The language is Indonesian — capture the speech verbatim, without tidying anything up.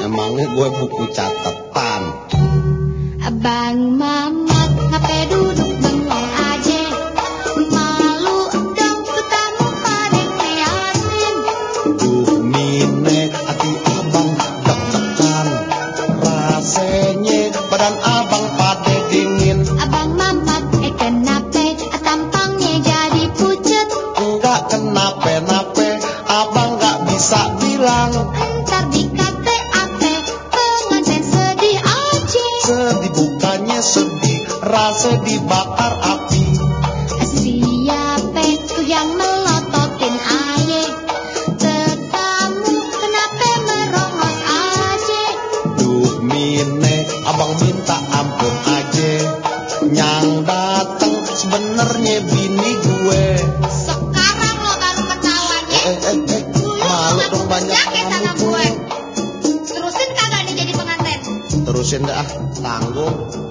Emangnya gue buku catatan. Abang Mamat ngape duduk bengong aja, malu dong ketamu pada ngeliatin. Duh mine hati abang deg-degan, rasanya badan abang pada dingin. Abang Mamat eh kenape tampangnya jadi pucet. Enggak kenape-nape, abang gak bisa bilang. Ntar dikate ape pengantin sedih aja. Sedih bukannya sedih, rasa dibakar api. Siapa tuh yang melototin aye? Tetamu kenapa merongos aja? Duh mine, abang minta ampun aja. Yang dateng sebenernya bini gue. Sekarang lo baru kenalannya. Eh eh eh, malu dong banyak sama kamu. gue. Terusin kagak nih jadi pengantin? Terusin dah, tanggung.